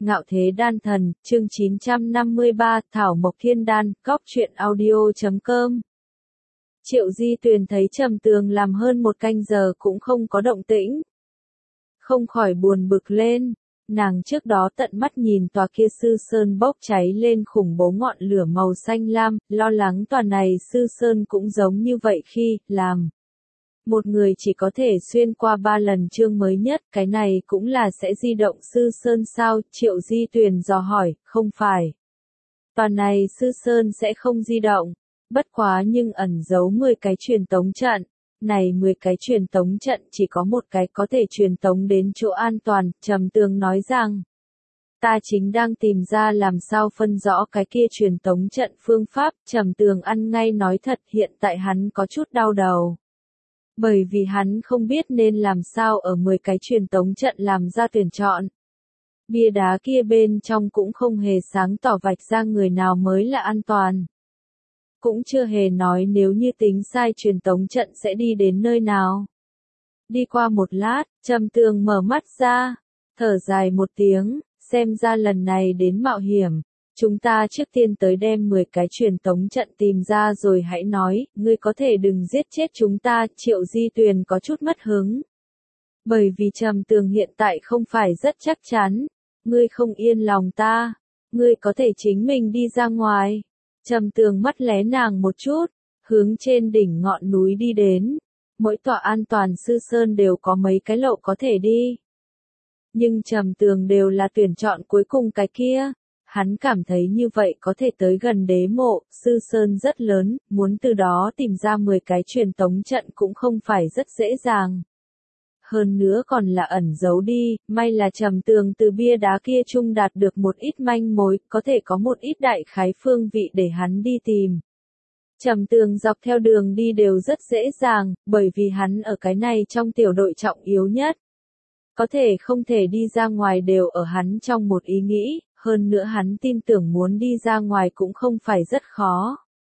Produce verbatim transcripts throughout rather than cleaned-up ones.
Ngạo Thế Đan Thần, chương chín trăm năm mươi ba, Thảo Mộc Thiên Đan, cóc truyện audio chấm com. Triệu Di Tuyền thấy Trầm Tường làm hơn một canh giờ cũng không có động tĩnh. Không khỏi buồn bực lên, nàng trước đó tận mắt nhìn tòa kia sư sơn bốc cháy lên khủng bố ngọn lửa màu xanh lam, lo lắng tòa này sư sơn cũng giống như vậy khi làm. Một người chỉ có thể xuyên qua ba lần chương mới nhất, cái này cũng là sẽ di động sư sơn sao? Triệu Di Tuyền dò hỏi, không phải. Toàn này sư sơn sẽ không di động, bất quá nhưng ẩn giấu mười cái truyền tống trận. Này mười cái truyền tống trận chỉ có một cái có thể truyền tống đến chỗ an toàn, Trầm Tường nói rằng. Ta chính đang tìm ra làm sao phân rõ cái kia truyền tống trận phương pháp, Trầm Tường ăn ngay nói thật, hiện tại hắn có chút đau đầu. Bởi vì hắn không biết nên làm sao ở mười cái truyền tống trận làm ra tuyển chọn. Bia đá kia bên trong cũng không hề sáng tỏ vạch ra người nào mới là an toàn. Cũng chưa hề nói nếu như tính sai truyền tống trận sẽ đi đến nơi nào. Đi qua một lát, Trầm Tường mở mắt ra, thở dài một tiếng, xem ra lần này đến mạo hiểm. Chúng ta trước tiên tới đem mười cái truyền tống trận tìm ra rồi hãy nói, ngươi có thể đừng giết chết chúng ta, Triệu Di Tuyền có chút mất hứng. Bởi vì Trầm Tường hiện tại không phải rất chắc chắn, ngươi không yên lòng ta, ngươi có thể chính mình đi ra ngoài. Trầm Tường mắt lé nàng một chút, hướng trên đỉnh ngọn núi đi đến, mỗi tòa an toàn sư sơn đều có mấy cái lộ có thể đi. Nhưng Trầm Tường đều là tuyển chọn cuối cùng cái kia. Hắn cảm thấy như vậy có thể tới gần đế mộ, sư sơn rất lớn, muốn từ đó tìm ra mười cái truyền tống trận cũng không phải rất dễ dàng. Hơn nữa còn là ẩn giấu đi, may là Trầm Tường từ bia đá kia chung đạt được một ít manh mối, có thể có một ít đại khái phương vị để hắn đi tìm. Trầm Tường dọc theo đường đi đều rất dễ dàng, bởi vì hắn ở cái này trong tiểu đội trọng yếu nhất. Có thể không thể đi ra ngoài đều ở hắn trong một ý nghĩ. Hơn nữa hắn tin tưởng muốn đi ra ngoài cũng không phải rất khó.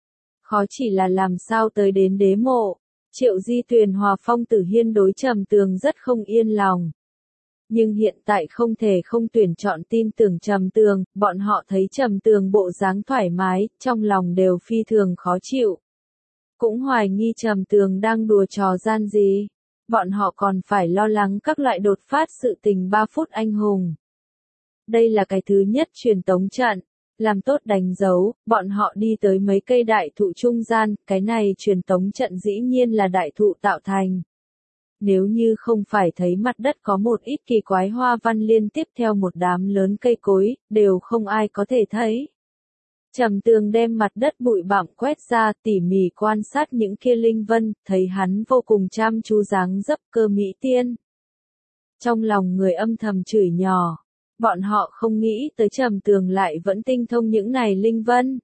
Khó chỉ là làm sao tới đến đế mộ. Triệu Di Tuyền Hòa Phong Tử Hiên đối Trầm Tường rất không yên lòng. Nhưng hiện tại không thể không tuyển chọn tin tưởng Trầm Tường, bọn họ thấy Trầm Tường bộ dáng thoải mái, trong lòng đều phi thường khó chịu. Cũng hoài nghi Trầm Tường đang đùa trò gian gì. Bọn họ còn phải lo lắng các loại đột phát sự tình ba phút anh hùng. Đây là cái thứ nhất truyền tống trận, làm tốt đánh dấu, bọn họ đi tới mấy cây đại thụ trung gian, cái này truyền tống trận dĩ nhiên là đại thụ tạo thành. Nếu như không phải thấy mặt đất có một ít kỳ quái hoa văn liên tiếp theo một đám lớn cây cối, đều không ai có thể thấy. Trầm Tường đem mặt đất bụi bặm quét ra, tỉ mỉ quan sát những kia linh vân, thấy hắn vô cùng chăm chú dáng dấp Cơ Mỹ Tiên. Trong lòng người âm thầm chửi nhỏ. Bọn họ không nghĩ tới Trầm Tường lại vẫn tinh thông những này linh vân.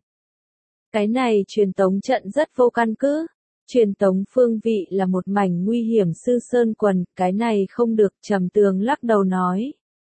Cái này truyền tống trận rất vô căn cứ. Truyền tống phương vị là một mảnh nguy hiểm sư sơn quần, cái này không được, Trầm Tường lắc đầu nói.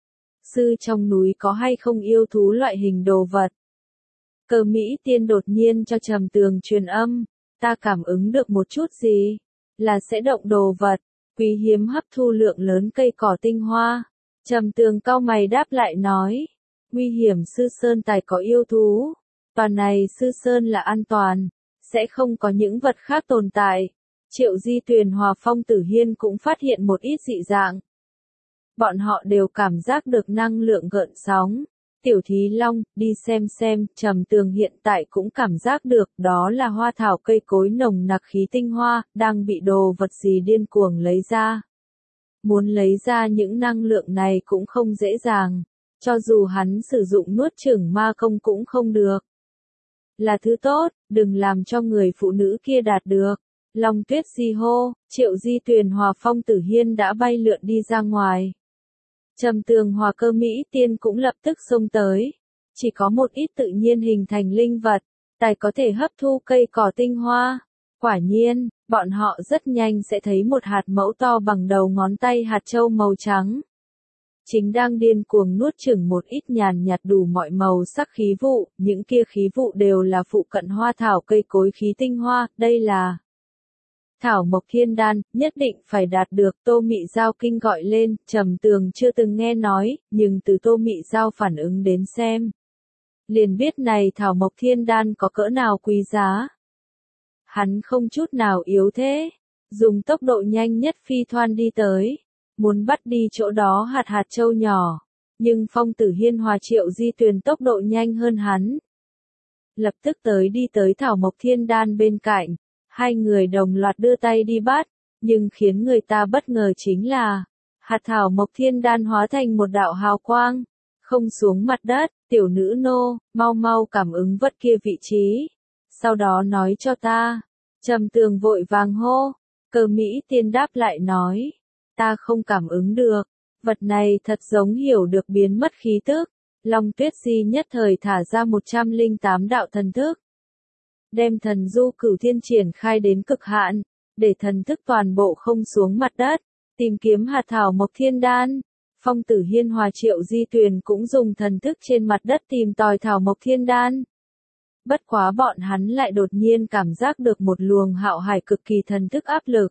Sư trong núi có hay không yêu thú loại hình đồ vật? Cơ Mỹ Tiên đột nhiên cho Trầm Tường truyền âm, ta cảm ứng được một chút gì? Là sẽ động đồ vật, quý hiếm hấp thu lượng lớn cây cỏ tinh hoa. Trầm Tường cau mày đáp lại nói, nguy hiểm sư sơn tài có yêu thú, toàn này sư sơn là an toàn, sẽ không có những vật khác tồn tại. Triệu Di Tuyền Hòa Phong Tử Hiên cũng phát hiện một ít dị dạng. Bọn họ đều cảm giác được năng lượng gợn sóng. Tiểu Thí Long, đi xem xem, Trầm Tường hiện tại cũng cảm giác được, đó là hoa thảo cây cối nồng nặc khí tinh hoa, đang bị đồ vật gì điên cuồng lấy ra. Muốn lấy ra những năng lượng này cũng không dễ dàng, cho dù hắn sử dụng nuốt chửng ma công cũng không được. Là thứ tốt, đừng làm cho người phụ nữ kia đạt được. Long Tuyết Di hô, Triệu Di Tuyền Hòa Phong Tử Hiên đã bay lượn đi ra ngoài. Trầm Tường Hòa Cơ Mỹ Tiên cũng lập tức xông tới. Chỉ có một ít tự nhiên hình thành linh vật, tài có thể hấp thu cây cỏ tinh hoa. Quả nhiên, bọn họ rất nhanh sẽ thấy một hạt mẫu to bằng đầu ngón tay hạt châu màu trắng. Chính đang điên cuồng nuốt chửng một ít nhàn nhạt đủ mọi màu sắc khí vụ, những kia khí vụ đều là phụ cận hoa thảo cây cối khí tinh hoa, đây là Thảo Mộc Thiên Đan, nhất định phải đạt được. Tô Mị Giao kinh gọi lên, Trầm Tường chưa từng nghe nói, nhưng từ Tô Mị Giao phản ứng đến xem, liền biết này Thảo Mộc Thiên Đan có cỡ nào quý giá. Hắn không chút nào yếu thế, dùng tốc độ nhanh nhất phi thoan đi tới, muốn bắt đi chỗ đó hạt hạt châu nhỏ, nhưng Phong Tử Hiên Hòa Triệu Di Tuyền tốc độ nhanh hơn hắn. Lập tức tới đi tới Thảo Mộc Thiên Đan bên cạnh, hai người đồng loạt đưa tay đi bắt, nhưng khiến người ta bất ngờ chính là, hạt Thảo Mộc Thiên Đan hóa thành một đạo hào quang, không xuống mặt đất. Tiểu nữ nô, mau mau cảm ứng vật kia vị trí, sau đó nói cho ta. Trầm Tường vội vàng hô, Cơ Mỹ Tiên đáp lại nói, ta không cảm ứng được, vật này thật giống hiểu được biến mất khí tức. Long Tuyết Di nhất thời thả ra một trăm lẻ tám đạo thần thức, đem thần du cửu thiên triển khai đến cực hạn, để thần thức toàn bộ không xuống mặt đất, tìm kiếm hạt Thảo Mộc Thiên Đan. Phong Tử Hiên Hòa Triệu Di Tuyền cũng dùng thần thức trên mặt đất tìm tòi Thảo Mộc Thiên Đan. Bất quá bọn hắn lại đột nhiên cảm giác được một luồng hạo hải cực kỳ thần thức áp lực,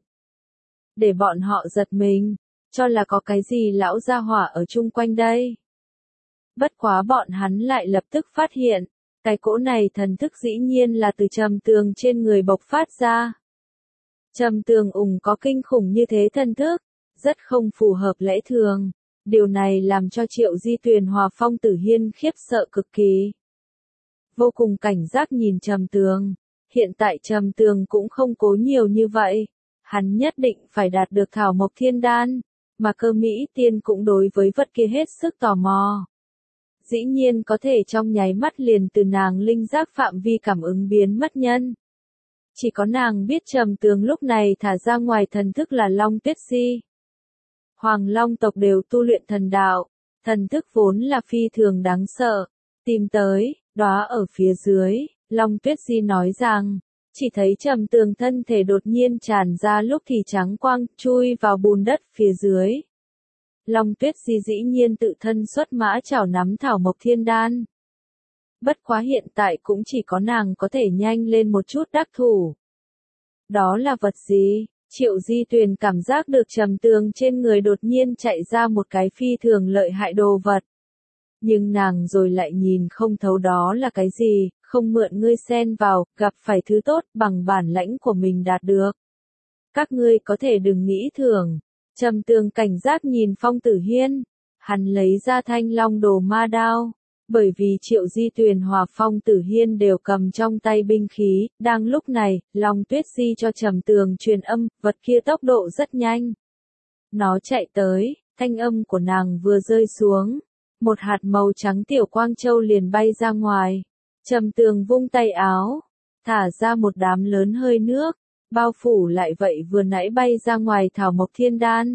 để bọn họ giật mình, cho là có cái gì lão gia hỏa ở chung quanh đây. Bất quá bọn hắn lại lập tức phát hiện, cái cỗ này thần thức dĩ nhiên là từ Trầm Tường trên người bộc phát ra. Trầm Tường ủng có kinh khủng như thế thần thức, rất không phù hợp lẽ thường. Điều này làm cho Triệu Di Tuyền Hòa Phong Tử Hiên khiếp sợ cực kỳ. Vô cùng cảnh giác nhìn Trầm Tường. Hiện tại Trầm Tường cũng không cố nhiều như vậy. Hắn nhất định phải đạt được Thảo Mộc Thiên Đan. Mà Cơ Mỹ Tiên cũng đối với vật kia hết sức tò mò. Dĩ nhiên có thể trong nháy mắt liền từ nàng linh giác phạm vi cảm ứng biến mất nhân. Chỉ có nàng biết Trầm Tường lúc này thả ra ngoài thần thức là Long Tuyết Di. Hoàng Long tộc đều tu luyện thần đạo, thần thức vốn là phi thường đáng sợ. Tìm tới, đóa ở phía dưới, Long Tuyết Di nói rằng, chỉ thấy Trầm Tường thân thể đột nhiên tràn ra lúc thì trắng quang, chui vào bùn đất phía dưới. Long Tuyết Di dĩ nhiên tự thân xuất mã chảo nắm Thảo Mộc Thiên Đan. Bất quá hiện tại cũng chỉ có nàng có thể nhanh lên một chút đắc thủ. Đó là vật gì? Triệu Di Tuyền cảm giác được Trầm Tường trên người đột nhiên chạy ra một cái phi thường lợi hại đồ vật. Nhưng nàng rồi lại nhìn không thấu đó là cái gì, không mượn ngươi xen vào, gặp phải thứ tốt bằng bản lãnh của mình đạt được. Các ngươi có thể đừng nghĩ thường. Trầm Tường cảnh giác nhìn Phong Tử Hiên, hắn lấy ra thanh long đồ ma đao. Bởi vì Triệu Di Tuyền Hòa Phong Tử Hiên đều cầm trong tay binh khí, đang lúc này, Long Tuyết Di cho Trầm Tường truyền âm, vật kia tốc độ rất nhanh. Nó chạy tới, thanh âm của nàng vừa rơi xuống, một hạt màu trắng tiểu quang châu liền bay ra ngoài. Trầm Tường vung tay áo, thả ra một đám lớn hơi nước, bao phủ lại vậy vừa nãy bay ra ngoài Thảo Mộc Thiên Đan.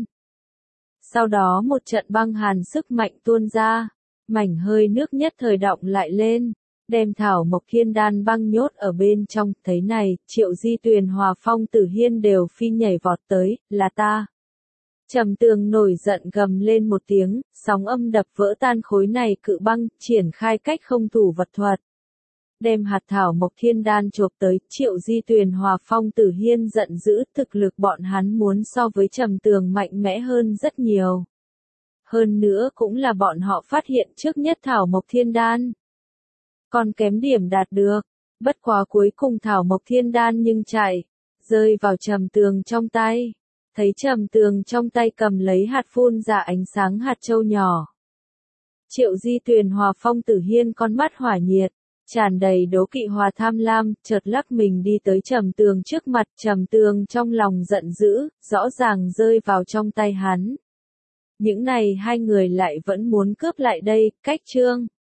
Sau đó một trận băng hàn sức mạnh tuôn ra. Mảnh hơi nước nhất thời động lại lên, đem Thảo Mộc Thiên Đan băng nhốt ở bên trong. Thấy này, Triệu Di Tuyền Hòa Phong Tử Hiên đều phi nhảy vọt tới, là ta. Trầm Tường nổi giận gầm lên một tiếng, sóng âm đập vỡ tan khối này cự băng, triển khai cách không thủ vật thuật. Đem hạt Thảo Mộc Thiên Đan chộp tới. Triệu Di Tuyền Hòa Phong Tử Hiên giận dữ, thực lực bọn hắn muốn so với Trầm Tường mạnh mẽ hơn rất nhiều. Hơn nữa cũng là bọn họ phát hiện trước nhất Thảo Mộc Thiên Đan. Còn kém điểm đạt được, bất quá cuối cùng Thảo Mộc Thiên Đan nhưng chạy, rơi vào Trầm Tường trong tay. Thấy Trầm Tường trong tay cầm lấy hạt phun ra ánh sáng hạt châu nhỏ. Triệu Di Tuyền Hòa Phong Tử Hiên con mắt hỏa nhiệt, tràn đầy đố kỵ hòa tham lam, chợt lắc mình đi tới Trầm Tường trước mặt. Trầm Tường trong lòng giận dữ, rõ ràng rơi vào trong tay hắn. Những này hai người lại vẫn muốn cướp lại đây, cách chương.